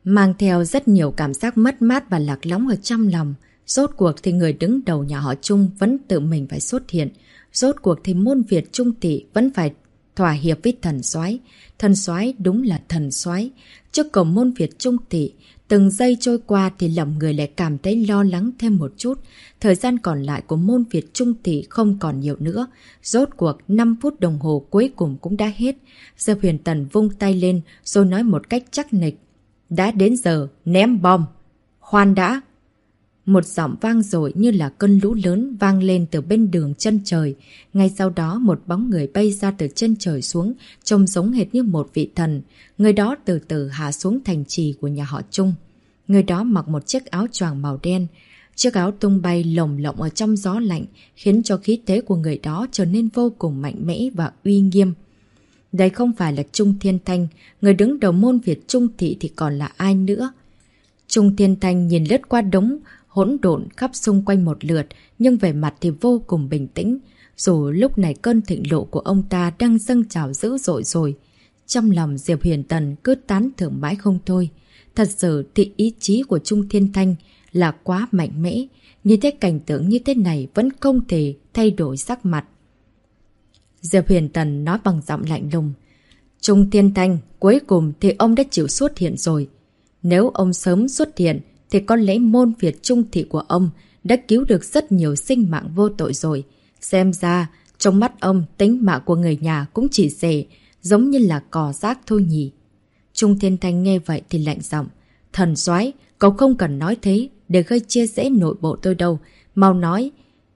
[SPEAKER 1] mang theo rất nhiều cảm giác mất mát và lạc lõng ở trong lòng. Rốt cuộc thì người đứng đầu nhà họ Trung vẫn tự mình phải xuất hiện. Rốt cuộc thì môn Việt Trung Thị vẫn phải thỏa hiệp với thần soái. Thần soái đúng là thần soái. Trước cổng môn Việt Trung Thị, từng giây trôi qua thì lòng người lại cảm thấy lo lắng thêm một chút. Thời gian còn lại của môn Việt Trung Thị không còn nhiều nữa. Rốt cuộc 5 phút đồng hồ cuối cùng cũng đã hết. Diệp Huyền Tần vung tay lên rồi nói một cách chắc nịch. Đã đến giờ, ném bom. Khoan đã. Một giọng vang dội như là cơn lũ lớn vang lên từ bên đường chân trời. Ngay sau đó một bóng người bay ra từ chân trời xuống, trông giống hệt như một vị thần. Người đó từ từ hạ xuống thành trì của nhà họ Trung. Người đó mặc một chiếc áo choàng màu đen. Chiếc áo tung bay lồng lộng ở trong gió lạnh, khiến cho khí thế của người đó trở nên vô cùng mạnh mẽ và uy nghiêm. Đây không phải là Trung Thiên Thanh, người đứng đầu môn Việt Trung Thị thì còn là ai nữa. Trung Thiên Thanh nhìn lướt qua đống hỗn độn khắp xung quanh một lượt, nhưng vẻ mặt thì vô cùng bình tĩnh. Dù lúc này cơn thịnh nộ của ông ta đang dâng trào dữ dội rồi. Trong lòng Diệp Huyền Tần cứ tán thưởng mãi không thôi. Thật sự thì ý chí của Trung Thiên Thanh là quá mạnh mẽ. Nhìn thấy cảnh tượng như thế này vẫn không thể thay đổi sắc mặt. Diệp Huyền Tần nói bằng giọng lạnh lùng. Trung Thiên Thanh, cuối cùng thì ông đã chịu xuất hiện rồi. Nếu ông sớm xuất hiện thì có lẽ môn Việt Trung Thị của ông đã cứu được rất nhiều sinh mạng vô tội rồi. Xem ra, trong mắt ông, tính mạng của người nhà cũng chỉ rẻ, giống như là cỏ rác thôi nhỉ. Trung Thiên Thanh nghe vậy thì lạnh giọng. Thần soái, cậu không cần nói thế để gây chia rẽ nội bộ tôi đâu. Mau nói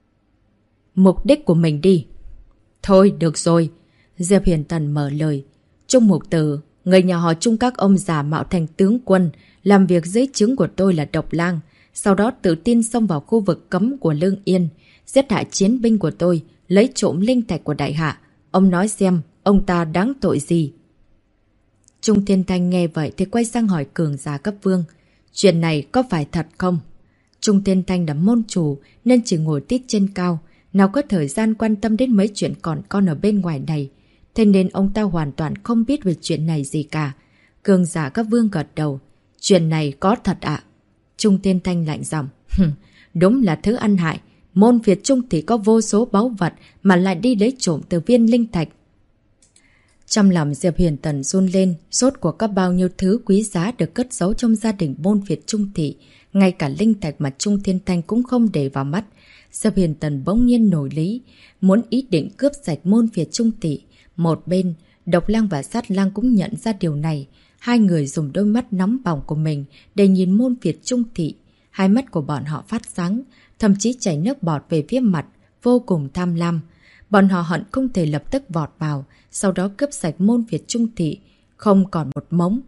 [SPEAKER 1] mục đích của mình đi. Thôi, được rồi. Diệp Huyền Tần mở lời. Trung Mục Tử, người nhà họ Trung các ông giả mạo thành tướng quân, làm việc dưới trướng của tôi là Độc Lang, sau đó tự tin xông vào khu vực cấm của Lương Yên, giết hại chiến binh của tôi, lấy trộm linh thạch của đại hạ. Ông nói xem, ông ta đáng tội gì? Trung Thiên Thanh nghe vậy thì quay sang hỏi cường giả cấp vương. Chuyện này có phải thật không? Trung Thiên Thanh là môn chủ nên chỉ ngồi tít trên cao, nào có thời gian quan tâm đến mấy chuyện còn con ở bên ngoài này. Thế nên ông ta hoàn toàn không biết về chuyện này gì cả. Cường giả cấp vương gật đầu. Chuyện này có thật ạ? Trung Thiên Thanh lạnh giọng. Đúng là thứ ăn hại. Môn Việt Trung thì có vô số báu vật mà lại đi lấy trộm từ viên linh thạch. Trong lòng Diệp Huyền Tần run lên, sốt của có bao nhiêu thứ quý giá được cất giấu trong gia đình môn Việt Trung Thị. Ngay cả linh thạch mà Trung Thiên Thanh cũng không để vào mắt. Diệp Huyền Tần bỗng nhiên nổi lý, muốn ý định cướp sạch môn Việt Trung Thị. Một bên, Độc Lang và Sát Lang cũng nhận ra điều này. Hai người dùng đôi mắt nóng bỏng của mình để nhìn môn Việt Trung Thị. Hai mắt của bọn họ phát sáng, thậm chí chảy nước bọt về phía mặt, vô cùng tham lam. Bọn họ hận không thể lập tức vọt vào, sau đó cướp sạch môn Việt Trung Thị, không còn một mống.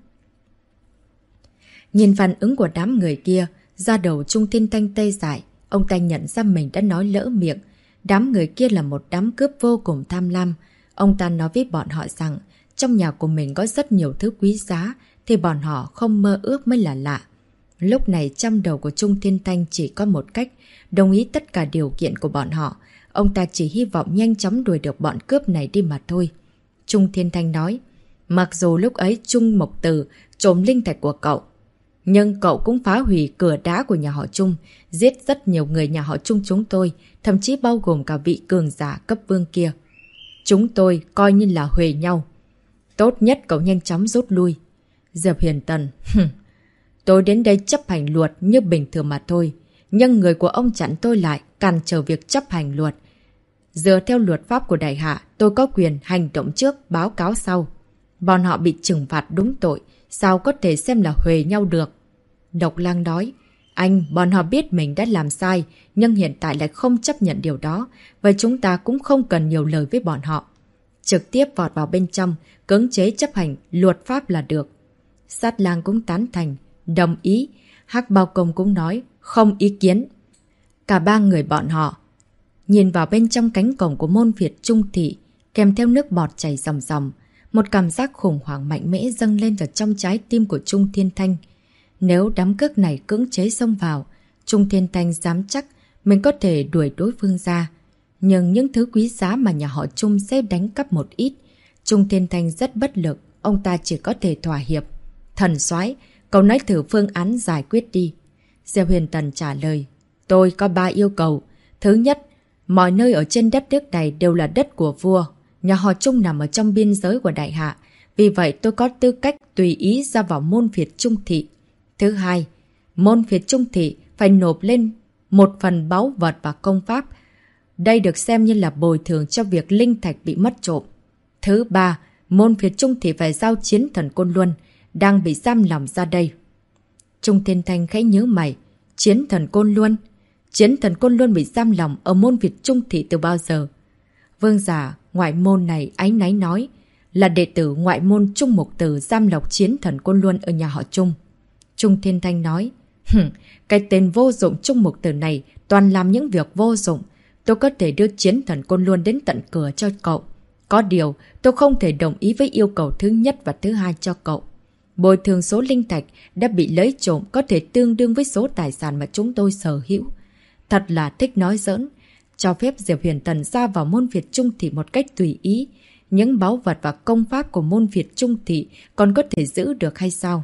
[SPEAKER 1] Nhìn phản ứng của đám người kia, da đầu Trung Thiên Thanh tê dại, ông ta nhận ra mình đã nói lỡ miệng. Đám người kia là một đám cướp vô cùng tham lam. Ông ta nói với bọn họ rằng, trong nhà của mình có rất nhiều thứ quý giá, thì bọn họ không mơ ước mới là lạ. Lúc này trong đầu của Trung Thiên Thanh chỉ có một cách, đồng ý tất cả điều kiện của bọn họ. Ông ta chỉ hy vọng nhanh chóng đuổi được bọn cướp này đi mà thôi. Trung Thiên Thanh nói, mặc dù lúc ấy Trung Mộc Tử trộm linh thạch của cậu, nhưng cậu cũng phá hủy cửa đá của nhà họ Trung, giết rất nhiều người nhà họ Trung chúng tôi, thậm chí bao gồm cả vị cường giả cấp vương kia. Chúng tôi coi như là huề nhau. Tốt nhất cậu nhanh chóng rút lui. Diệp Huyền Tần, tôi đến đây chấp hành luật như bình thường mà thôi. Nhưng người của ông chặn tôi lại, cản trở việc chấp hành luật. Dựa theo luật pháp của đại hạ, tôi có quyền hành động trước, báo cáo sau. Bọn họ bị trừng phạt đúng tội, sao có thể xem là huề nhau được? Độc Lang nói, bọn họ biết mình đã làm sai, nhưng hiện tại lại không chấp nhận điều đó. Vậy chúng ta cũng không cần nhiều lời với bọn họ. Trực tiếp vọt vào bên trong, cưỡng chế chấp hành luật pháp là được. Sát Lang cũng tán thành, đồng ý. Hắc Bao Công cũng nói, không ý kiến. Cả ba người bọn họ nhìn vào bên trong cánh cổng của môn Việt Trung Thị, kèm theo nước bọt chảy ròng ròng. Một cảm giác khủng hoảng mạnh mẽ dâng lên ở trong trái tim của Trung Thiên Thanh. Nếu đám cướp này cưỡng chế xông vào, Trung Thiên Thanh dám chắc mình có thể đuổi đối phương ra. Nhưng những thứ quý giá mà nhà họ Trung sẽ đánh cắp một ít. Trung Thiên Thanh rất bất lực, ông ta chỉ có thể thỏa hiệp. Thần soái, Cậu nói thử phương án giải quyết đi. Diệp Huyền Tần trả lời. Tôi có 3 yêu cầu. Thứ nhất, mọi nơi ở trên đất nước này đều là đất của vua. Nhà họ Trung nằm ở trong biên giới của Đại Hạ. Vì vậy tôi có tư cách tùy ý ra vào môn Việt Trung Thị. Thứ hai, môn Việt Trung Thị phải nộp lên một phần báu vật và công pháp. Đây được xem như là bồi thường cho việc linh thạch bị mất trộm. Thứ ba, môn Việt Trung Thị phải giao chiến thần Côn Luân, đang bị giam lỏng ra đây. Trung Thiên Thanh khẽ nhíu mày. Chiến thần Côn Luân? Chiến thần Côn Luân bị giam lỏng ở môn Việt Trung Thị từ bao giờ? Vương giả ngoại môn này áy náy nói. Là đệ tử ngoại môn Trung Mục Tử giam lọc chiến thần Côn Luân ở nhà họ Trung. Trung Thiên Thanh nói. Cái tên vô dụng Trung Mục Tử này toàn làm những việc vô dụng. Tôi có thể đưa chiến thần Côn Luân đến tận cửa cho cậu. Có điều, tôi không thể đồng ý với yêu cầu thứ nhất và thứ hai cho cậu. Bồi thường số linh thạch đã bị lấy trộm có thể tương đương với số tài sản mà chúng tôi sở hữu. Thật là thích nói giỡn. Cho phép Diệp Huyền Tần ra vào môn Việt Trung Thị một cách tùy ý. Những báu vật và công pháp của môn Việt Trung Thị còn có thể giữ được hay sao?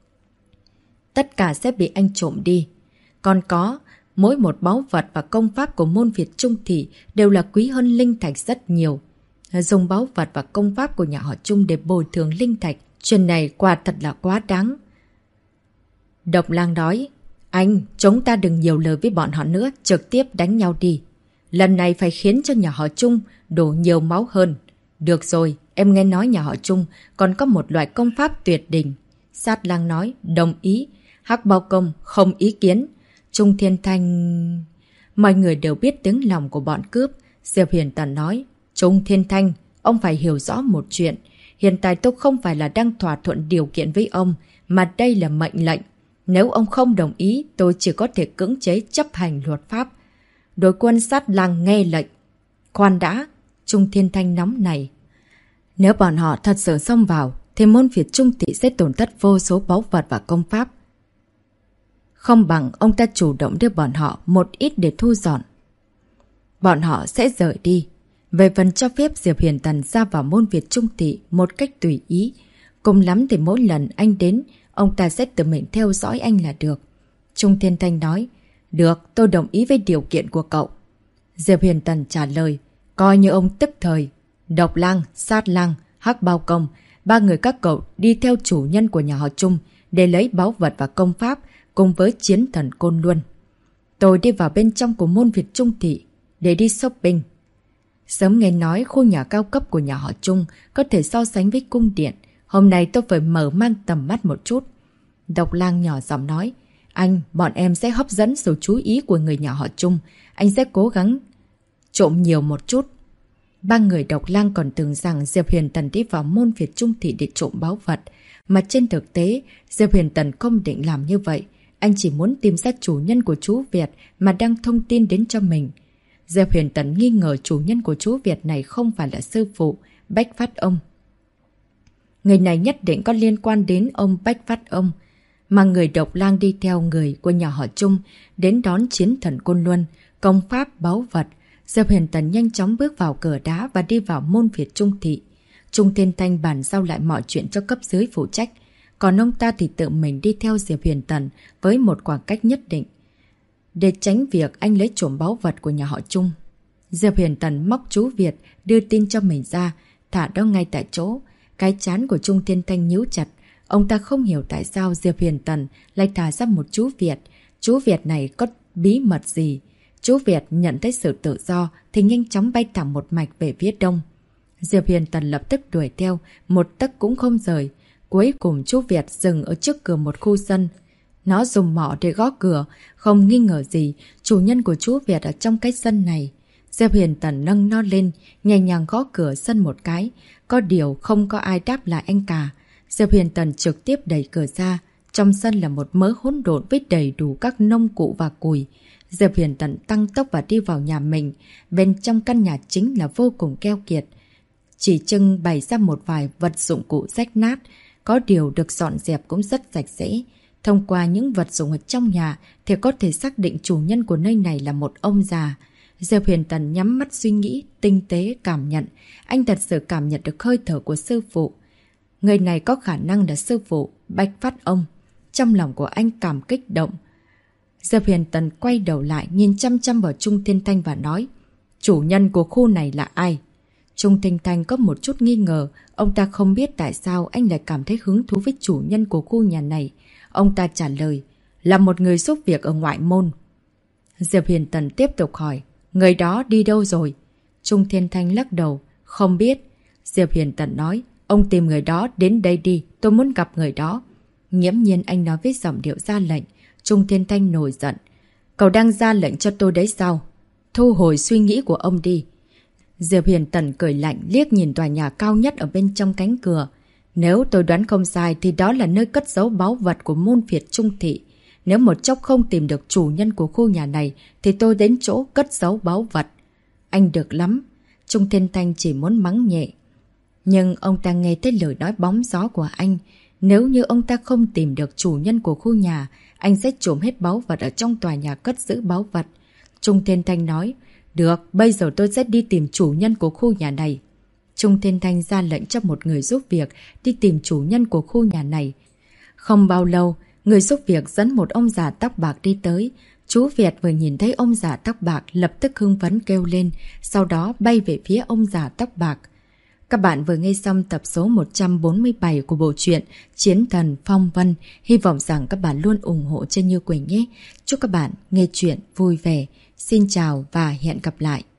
[SPEAKER 1] Tất cả sẽ bị anh trộm đi. Còn có, mỗi một báu vật và công pháp của môn Việt Trung Thị đều là quý hơn linh thạch rất nhiều. Dùng báu vật và công pháp của nhà họ Trung để bồi thường linh thạch, chuyện này quả thật là quá đáng. Độc Lang nói, anh, chúng ta đừng nhiều lời với bọn họ nữa, trực tiếp đánh nhau đi. Lần này phải khiến cho nhà họ Trung đổ nhiều máu hơn. Được rồi, em nghe nói nhà họ Trung còn có một loại công pháp tuyệt đỉnh. Sát Lang nói, đồng ý. Hắc Bao Công, không ý kiến. Trung Thiên Thanh... Mọi người đều biết tiếng lòng của bọn cướp. Diệp Huyền Tần nói, Trung Thiên Thanh, ông phải hiểu rõ một chuyện. Hiện tại tôi không phải là đang thỏa thuận điều kiện với ông, mà đây là mệnh lệnh. Nếu ông không đồng ý, tôi chỉ có thể cưỡng chế chấp hành luật pháp. Đội quân Sát Lang nghe lệnh. Khoan đã, Trung Thiên Thanh nóng này. Nếu bọn họ thật sự xông vào, thì môn Việt Trung Thị sẽ tổn thất vô số báu vật và công pháp. Không bằng ông ta chủ động đưa bọn họ một ít để thu dọn. Bọn họ sẽ rời đi. Về phần cho phép Diệp Huyền Tần ra vào môn Việt Trung Thị một cách tùy ý. Cùng lắm thì mỗi lần anh đến, ông ta sẽ tự mình theo dõi anh là được. Trung Thiên Thanh nói, được, tôi đồng ý với điều kiện của cậu. Diệp Huyền Tần trả lời, coi như ông tức thời. Độc Lang, Sát Lang, Hắc Bao Công, 3 người các cậu đi theo chủ nhân của nhà họ Trung để lấy báu vật và công pháp cùng với chiến thần Côn Luân. Tôi đi vào bên trong của môn Việt Trung Thị để đi shopping. Sớm nghe nói khu nhà cao cấp của nhà họ Trung có thể so sánh với cung điện. Hôm nay tôi phải mở mang tầm mắt một chút. Độc Lang nhỏ giọng nói, anh, bọn em sẽ hấp dẫn sự chú ý của người nhà họ Trung. Anh sẽ cố gắng trộm nhiều một chút. 3 người Độc Lang còn tưởng rằng Diệp Huyền Tần đi vào môn Việt Trung Thị để trộm báu vật. Mà trên thực tế, Diệp Huyền Tần không định làm như vậy. Anh chỉ muốn tìm ra chủ nhân của chú Việt mà đang thông tin đến cho mình. Diệp Huyền Tần nghi ngờ chủ nhân của chú Việt này không phải là sư phụ, Bách Phát Ông. Người này nhất định có liên quan đến ông Bách Phát Ông. Mà người Độc Lang đi theo người của nhà họ Trung đến đón chiến thần Côn Luân, công pháp báu vật. Diệp Huyền Tần nhanh chóng bước vào cửa đá và đi vào môn Việt Trung Thị. Trung Thiên Thanh bàn giao lại mọi chuyện cho cấp dưới phụ trách. Còn ông ta thì tự mình đi theo Diệp Huyền Tần với một khoảng cách nhất định, để tránh việc anh lấy trộm báu vật của nhà họ Trung. Diệp Huyền Tần móc chú Việt đưa tin cho mình ra, thả đó ngay tại chỗ. Cái trán của Trung Thiên Thanh nhíu chặt. Ông ta không hiểu tại sao Diệp Huyền Tần lại thả ra một chú Việt. Chú Việt này có bí mật gì? Chú Việt nhận thấy sự tự do thì nhanh chóng bay thẳng một mạch về phía đông. Diệp Huyền Tần lập tức đuổi theo, một tấc cũng không rời. Cuối cùng chú Việt dừng ở trước cửa một khu sân. Nó dùng mỏ để gõ cửa, không nghi ngờ gì, chủ nhân của chú Việt ở trong cái sân này. Diệp Huyền Tần nâng nó lên, nhẹ nhàng gõ cửa sân một cái. Có điều không có ai đáp lại anh cả. Diệp Huyền Tần trực tiếp đẩy cửa ra. Trong sân là một mớ hỗn độn với đầy đủ các nông cụ và củi. Diệp Huyền Tần tăng tốc và đi vào nhà mình. Bên trong căn nhà chính là vô cùng keo kiệt. Chỉ trưng bày ra một vài vật dụng cụ rách nát. Có điều được dọn dẹp cũng rất sạch sẽ. Thông qua những vật dụng ở trong nhà thì có thể xác định chủ nhân của nơi này là một ông già. Diệp Huyền Tần nhắm mắt suy nghĩ, tinh tế cảm nhận. Anh thật sự cảm nhận được hơi thở của sư phụ. Người này có khả năng là sư phụ Bách Phát Ông. Trong lòng của anh cảm kích động. Diệp Huyền Tần quay đầu lại nhìn chăm chăm vào Trung Thiên Thanh và nói: chủ nhân của khu này là ai? Trung Thiên Thanh có một chút nghi ngờ. Ông ta không biết tại sao anh lại cảm thấy hứng thú với chủ nhân của khu nhà này. Ông ta trả lời: là một người giúp việc ở ngoại môn. Diệp Huyền Tần tiếp tục hỏi: người đó đi đâu rồi? Trung Thiên Thanh lắc đầu: không biết. Diệp Huyền Tần nói: ông tìm người đó đến đây đi, tôi muốn gặp người đó. Nghiễm nhiên anh nói với giọng điệu ra lệnh. Trung Thiên Thanh nổi giận: cậu đang ra lệnh cho tôi đấy sao? Thu hồi suy nghĩ của ông đi. Diệp Huyền Tần cười lạnh liếc nhìn tòa nhà cao nhất ở bên trong cánh cửa. Nếu tôi đoán không sai thì đó là nơi cất giấu báu vật của môn phiệt Trung Thị. Nếu một chốc không tìm được chủ nhân của khu nhà này thì tôi đến chỗ cất giấu báu vật. Anh được lắm. Trung Thiên Thanh chỉ muốn mắng nhẹ. Nhưng ông ta nghe thấy lời nói bóng gió của anh. Nếu như ông ta không tìm được chủ nhân của khu nhà, anh sẽ trộm hết báu vật ở trong tòa nhà cất giữ báu vật. Trung Thiên Thanh nói: được, bây giờ tôi sẽ đi tìm chủ nhân của khu nhà này. Trung Thiên Thanh ra lệnh cho một người giúp việc đi tìm chủ nhân của khu nhà này. Không bao lâu, người giúp việc dẫn một ông già tóc bạc đi tới. Chú Việt vừa nhìn thấy ông già tóc bạc lập tức hưng phấn kêu lên, sau đó bay về phía ông già tóc bạc. Các bạn vừa nghe xong tập số 147 của bộ truyện Chiến Thần Phong Vân. Hy vọng rằng các bạn luôn ủng hộ cho Như Quỳnh nhé. Chúc các bạn nghe truyện vui vẻ. Xin chào và hẹn gặp lại.